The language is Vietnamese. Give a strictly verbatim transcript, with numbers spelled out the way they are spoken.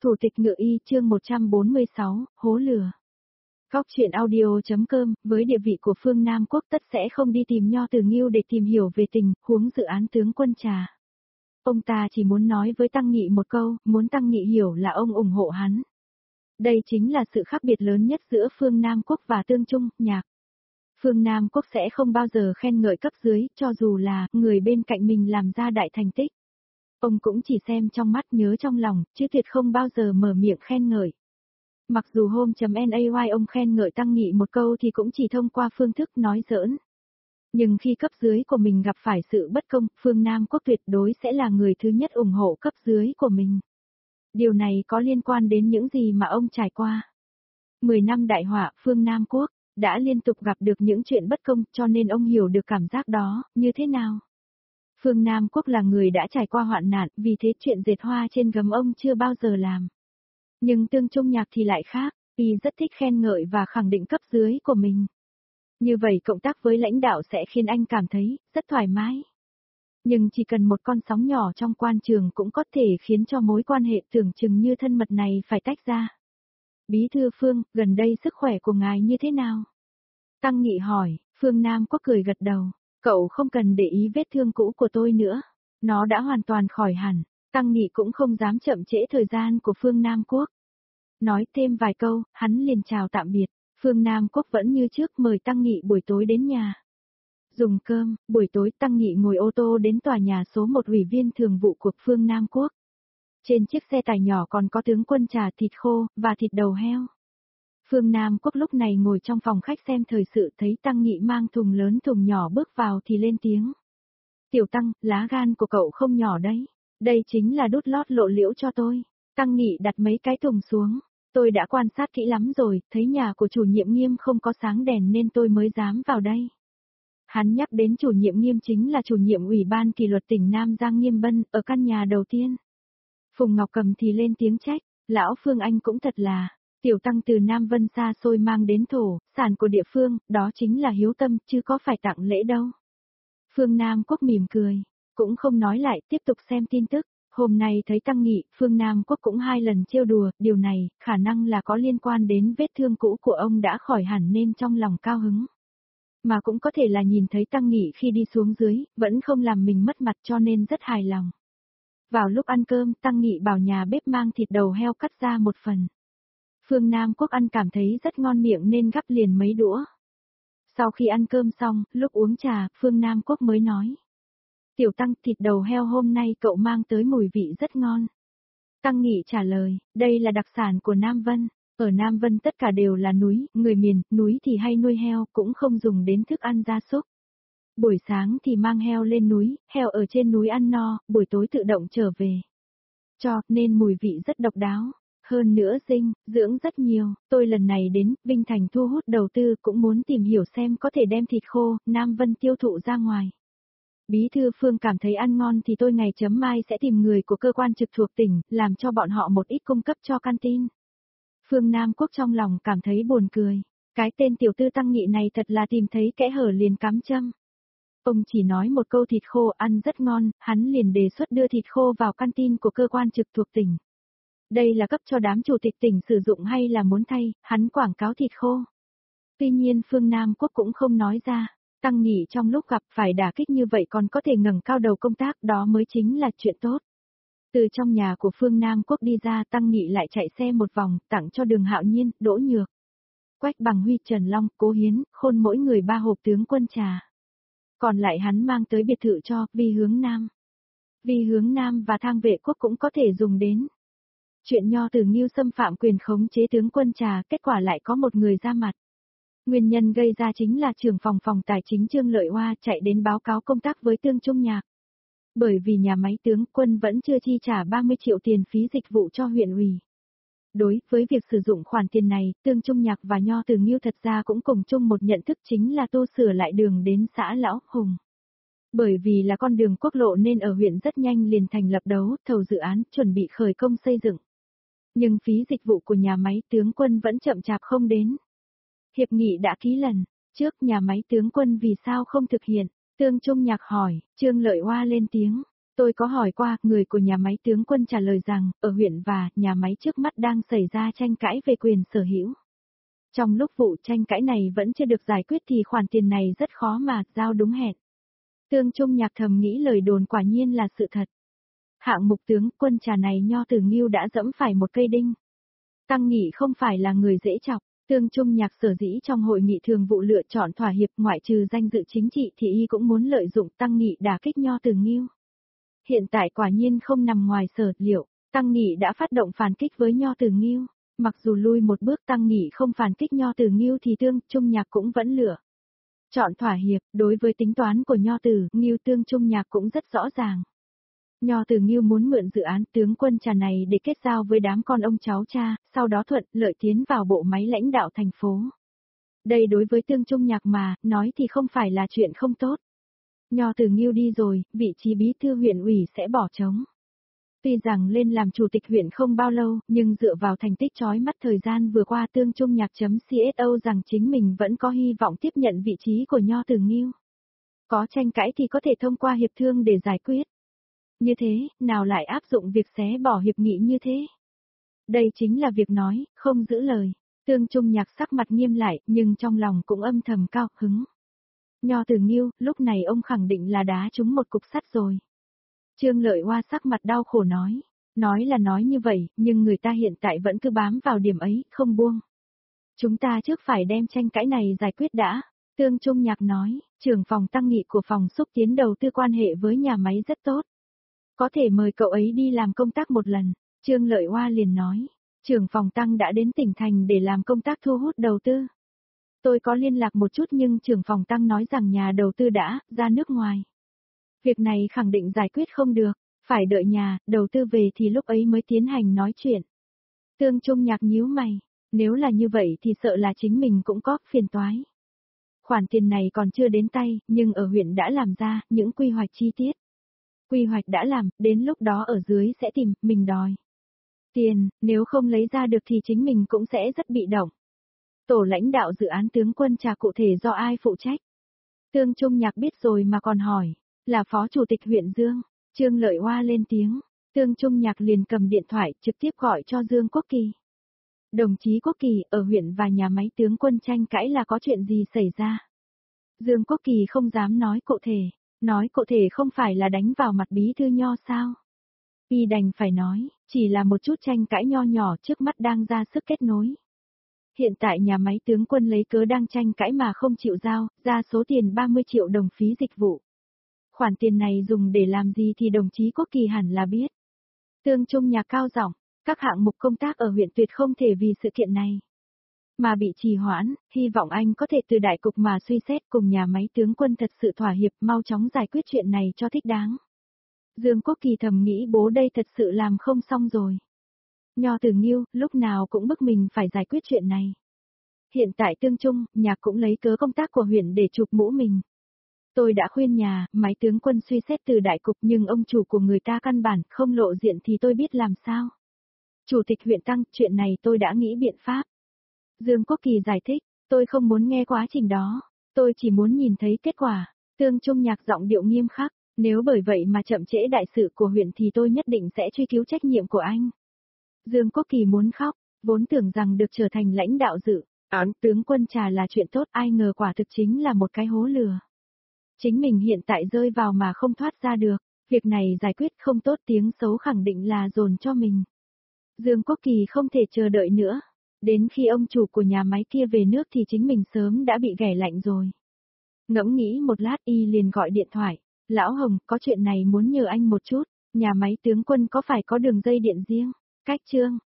Thủ tịch Ngự Y chương một trăm bốn mươi sáu, hố lừa. Góc truyện audio.com, với địa vị của phương Nam Quốc tất sẽ không đi tìm Nho Từ Nghiêu để tìm hiểu về tình huống dự án tướng quân Trà. Ông ta chỉ muốn nói với Tăng Nghị một câu, muốn Tăng Nghị hiểu là ông ủng hộ hắn. Đây chính là sự khác biệt lớn nhất giữa phương Nam Quốc và Tương Trung, Nhạc. Phương Nam Quốc sẽ không bao giờ khen ngợi cấp dưới, cho dù là người bên cạnh mình làm ra đại thành tích. Ông cũng chỉ xem trong mắt nhớ trong lòng, chứ tuyệt không bao giờ mở miệng khen ngợi. Mặc dù hôm.nay ông khen ngợi Tăng Nghị một câu thì cũng chỉ thông qua phương thức nói giỡn. Nhưng khi cấp dưới của mình gặp phải sự bất công, phương Nam Quốc tuyệt đối sẽ là người thứ nhất ủng hộ cấp dưới của mình. Điều này có liên quan đến những gì mà ông trải qua. Mười năm đại họa, phương Nam Quốc đã liên tục gặp được những chuyện bất công, cho nên ông hiểu được cảm giác đó, như thế nào. Phương Nam Quốc là người đã trải qua hoạn nạn, vì thế chuyện dệt hoa trên gấm ông chưa bao giờ làm. Nhưng Tương Trung Nhạc thì lại khác, y rất thích khen ngợi và khẳng định cấp dưới của mình. Như vậy cộng tác với lãnh đạo sẽ khiến anh cảm thấy rất thoải mái. Nhưng chỉ cần một con sóng nhỏ trong quan trường cũng có thể khiến cho mối quan hệ tưởng chừng như thân mật này phải tách ra. Bí thư Phương, gần đây sức khỏe của ngài như thế nào? Tăng Nghị hỏi, Phương Nam Quốc cười gật đầu. Cậu không cần để ý vết thương cũ của tôi nữa. Nó đã hoàn toàn khỏi hẳn. Tăng Nghị cũng không dám chậm trễ thời gian của phương Nam Quốc. Nói thêm vài câu, hắn liền chào tạm biệt. Phương Nam Quốc vẫn như trước mời Tăng Nghị buổi tối đến nhà. Dùng cơm, buổi tối Tăng Nghị ngồi ô tô đến tòa nhà số một ủy viên thường vụ của phương Nam Quốc. Trên chiếc xe tải nhỏ còn có tướng quân Trà, thịt khô, và thịt đầu heo. Phương Nam Quốc lúc này ngồi trong phòng khách xem thời sự, thấy Tăng Nghị mang thùng lớn thùng nhỏ bước vào thì lên tiếng. Tiểu Tăng, lá gan của cậu không nhỏ đấy. Đây chính là đút lót lộ liễu cho tôi. Tăng Nghị đặt mấy cái thùng xuống. Tôi đã quan sát kỹ lắm rồi, thấy nhà của chủ nhiệm Nghiêm không có sáng đèn nên tôi mới dám vào đây. Hắn nhắc đến chủ nhiệm Nghiêm chính là chủ nhiệm ủy ban kỷ luật tỉnh Nam Giang Nghiêm Bân, ở căn nhà đầu tiên. Phùng Ngọc Cầm thì lên tiếng trách, lão Phương anh cũng thật là... Tiểu Tăng từ Nam Vân xa xôi mang đến thổ, sản của địa phương, đó chính là hiếu tâm, chứ có phải tặng lễ đâu. Phương Nam Quốc mỉm cười, cũng không nói lại, tiếp tục xem tin tức. Hôm nay thấy Tăng Nghị, Phương Nam Quốc cũng hai lần trêu đùa, điều này, khả năng là có liên quan đến vết thương cũ của ông đã khỏi hẳn nên trong lòng cao hứng. Mà cũng có thể là nhìn thấy Tăng Nghị khi đi xuống dưới, vẫn không làm mình mất mặt cho nên rất hài lòng. Vào lúc ăn cơm, Tăng Nghị bảo nhà bếp mang thịt đầu heo cắt ra một phần. Phương Nam Quốc ăn cảm thấy rất ngon miệng nên gắp liền mấy đũa. Sau khi ăn cơm xong, lúc uống trà, Phương Nam Quốc mới nói. Tiểu Tăng, thịt đầu heo hôm nay cậu mang tới mùi vị rất ngon. Tăng Nghị trả lời, đây là đặc sản của Nam Vân. Ở Nam Vân tất cả đều là núi, người miền, núi thì hay nuôi heo, cũng không dùng đến thức ăn gia súc. Buổi sáng thì mang heo lên núi, heo ở trên núi ăn no, buổi tối tự động trở về. Cho, nên mùi vị rất độc đáo. Hơn nữa dinh, dưỡng rất nhiều, tôi lần này đến, Vinh Thành thu hút đầu tư cũng muốn tìm hiểu xem có thể đem thịt khô, Nam Vân tiêu thụ ra ngoài. Bí thư Phương cảm thấy ăn ngon thì tôi ngày chấm mai sẽ tìm người của cơ quan trực thuộc tỉnh, làm cho bọn họ một ít cung cấp cho canteen. Phương Nam Quốc trong lòng cảm thấy buồn cười, cái tên tiểu tư Tăng Nghị này thật là tìm thấy kẽ hở liền cắm châm. Ông chỉ nói một câu thịt khô ăn rất ngon, hắn liền đề xuất đưa thịt khô vào canteen của cơ quan trực thuộc tỉnh. Đây là cấp cho đám chủ tịch tỉnh sử dụng hay là muốn thay, hắn quảng cáo thịt khô. Tuy nhiên phương Nam Quốc cũng không nói ra, Tăng Nghị trong lúc gặp phải đả kích như vậy còn có thể ngẩng cao đầu công tác, đó mới chính là chuyện tốt. Từ trong nhà của phương Nam Quốc đi ra, Tăng Nghị lại chạy xe một vòng, tặng cho Đường Hạo Nhiên, Đỗ Nhược, Quách Bằng Huy, Trần Long, Cố Hiến, Khôn mỗi người ba hộp tướng quân trà. Còn lại hắn mang tới biệt thự cho Vi Hướng Nam. Vi Hướng Nam và Thang Vệ Quốc cũng có thể dùng đến. Chuyện Nho Từ Nghiêu xâm phạm quyền khống chế tướng quân Trà, kết quả lại có một người ra mặt. Nguyên nhân gây ra chính là trưởng phòng phòng tài chính Trương Lợi Hoa chạy đến báo cáo công tác với Tương Trung Nhạc. Bởi vì nhà máy tướng quân vẫn chưa chi trả ba mươi triệu tiền phí dịch vụ cho huyện ủy. Đối với việc sử dụng khoản tiền này, Tương Trung Nhạc và Nho Từ Nghiêu thật ra cũng cùng chung một nhận thức, chính là tu sửa lại đường đến xã Lão Hùng. Bởi vì là con đường quốc lộ nên ở huyện rất nhanh liền thành lập đấu thầu dự án, chuẩn bị khởi công xây dựng. Nhưng phí dịch vụ của nhà máy tướng quân vẫn chậm chạp không đến. Hiệp nghị đã ký lần trước, nhà máy tướng quân vì sao không thực hiện? Tương Trung Nhạc hỏi, Trương Lợi Hoa lên tiếng. Tôi có hỏi qua, người của nhà máy tướng quân trả lời rằng, ở huyện và nhà máy trước mắt đang xảy ra tranh cãi về quyền sở hữu. Trong lúc vụ tranh cãi này vẫn chưa được giải quyết thì khoản tiền này rất khó mà giao đúng hẹn. Tương Trung Nhạc thầm nghĩ lời đồn quả nhiên là sự thật. Hạng mục tướng quân trà này Nho Tử Ngưu đã dẫm phải một cây đinh. Tăng Nghị không phải là người dễ chọc. Tương Trung Nhạc sở dĩ trong hội nghị thường vụ lựa chọn thỏa hiệp ngoại trừ danh dự chính trị thì y cũng muốn lợi dụng Tăng Nghị đả kích Nho Tử Ngưu. Hiện tại quả nhiên không nằm ngoài sở liệu, Tăng Nghị đã phát động phản kích với Nho Tử Ngưu. Mặc dù lui một bước Tăng Nghị không phản kích Nho Tử Ngưu thì Tương Trung Nhạc cũng vẫn lựa chọn thỏa hiệp. Đối với tính toán của Nho Tử Ngưu, Tương Trung Nhạc cũng rất rõ ràng. Nho Tử Ngưu muốn mượn dự án tướng quân trà này để kết giao với đám con ông cháu cha, sau đó thuận lợi tiến vào bộ máy lãnh đạo thành phố. Đây đối với Tương Trung Nhạc mà, nói thì không phải là chuyện không tốt. Nho Tử Ngưu đi rồi, vị trí bí thư huyện ủy sẽ bỏ trống. Tuy rằng lên làm chủ tịch huyện không bao lâu, nhưng dựa vào thành tích chói mắt thời gian vừa qua Tương Trung Nhạc.co rằng chính mình vẫn có hy vọng tiếp nhận vị trí của Nho Tử Ngưu. Có tranh cãi thì có thể thông qua hiệp thương để giải quyết. Như thế, nào lại áp dụng việc xé bỏ hiệp nghị như thế? Đây chính là việc nói, không giữ lời. Tương Trung Nhạc sắc mặt nghiêm lại, nhưng trong lòng cũng âm thầm cao hứng. Nho Tử Ngưu, lúc này ông khẳng định là đá trúng một cục sắt rồi. Trương Lợi Hoa sắc mặt đau khổ nói. Nói là nói như vậy, nhưng người ta hiện tại vẫn cứ bám vào điểm ấy, không buông. Chúng ta trước phải đem tranh cãi này giải quyết đã. Tương Trung Nhạc nói, trưởng phòng Tăng Nghị của phòng xúc tiến đầu tư quan hệ với nhà máy rất tốt. Có thể mời cậu ấy đi làm công tác một lần. Trương Lợi Hoa liền nói, trưởng phòng Tăng đã đến tỉnh thành để làm công tác thu hút đầu tư. Tôi có liên lạc một chút nhưng trưởng phòng Tăng nói rằng nhà đầu tư đã ra nước ngoài. Việc này khẳng định giải quyết không được, phải đợi nhà đầu tư về thì lúc ấy mới tiến hành nói chuyện. Tương Trung Nhạc nhíu mày, nếu là như vậy thì sợ là chính mình cũng có phiền toái. Khoản tiền này còn chưa đến tay, nhưng ở huyện đã làm ra những quy hoạch chi tiết. Quy hoạch đã làm, đến lúc đó ở dưới sẽ tìm, mình đòi. Tiền, nếu không lấy ra được thì chính mình cũng sẽ rất bị động. Tổ lãnh đạo dự án tướng quân trà cụ thể do ai phụ trách? Tương Trung Nhạc biết rồi mà còn hỏi, là phó chủ tịch huyện Dương. Trương Lợi Hoa lên tiếng, Tương Trung Nhạc liền cầm điện thoại trực tiếp gọi cho Dương Quốc Kỳ. Đồng chí Quốc Kỳ, ở huyện và nhà máy tướng quân tranh cãi là có chuyện gì xảy ra? Dương Quốc Kỳ không dám nói cụ thể. Nói cụ thể không phải là đánh vào mặt bí thư Nho sao? Y đành phải nói, chỉ là một chút tranh cãi nho nhỏ trước mắt đang ra sức kết nối. Hiện tại nhà máy tướng quân lấy cớ đang tranh cãi mà không chịu giao, ra số tiền ba mươi triệu đồng phí dịch vụ. Khoản tiền này dùng để làm gì thì đồng chí Quốc Kỳ hẳn là biết. Tương Trung Nhạc cao giọng, các hạng mục công tác ở huyện tuyệt không thể vì sự kiện này mà bị trì hoãn, hy vọng anh có thể từ đại cục mà suy xét cùng nhà máy tướng quân thật sự thỏa hiệp mau chóng giải quyết chuyện này cho thích đáng. Dương Quốc Kỳ thầm nghĩ bố đây thật sự làm không xong rồi. Nho Tử Ngưu, lúc nào cũng bức mình phải giải quyết chuyện này. Hiện tại Tương Trung, Nhạc cũng lấy cớ công tác của huyện để chụp mũ mình. Tôi đã khuyên nhà, máy tướng quân suy xét từ đại cục nhưng ông chủ của người ta căn bản không lộ diện thì tôi biết làm sao. Chủ tịch huyện Tăng, chuyện này tôi đã nghĩ biện pháp. Dương Quốc Kỳ giải thích, tôi không muốn nghe quá trình đó, tôi chỉ muốn nhìn thấy kết quả. Tương Trung Nhạc giọng điệu nghiêm khắc, nếu bởi vậy mà chậm trễ đại sự của huyện thì tôi nhất định sẽ truy cứu trách nhiệm của anh. Dương Quốc Kỳ muốn khóc, vốn tưởng rằng được trở thành lãnh đạo dự án tướng quân trà là chuyện tốt, ai ngờ quả thực chính là một cái hố lừa. Chính mình hiện tại rơi vào mà không thoát ra được, việc này giải quyết không tốt tiếng xấu khẳng định là dồn cho mình. Dương Quốc Kỳ không thể chờ đợi nữa. Đến khi ông chủ của nhà máy kia về nước thì chính mình sớm đã bị ghẻ lạnh rồi. Ngẫm nghĩ một lát y liền gọi điện thoại. Lão Hồng, có chuyện này muốn nhờ anh một chút. Nhà máy tướng quân có phải có đường dây điện riêng? Cách Trương,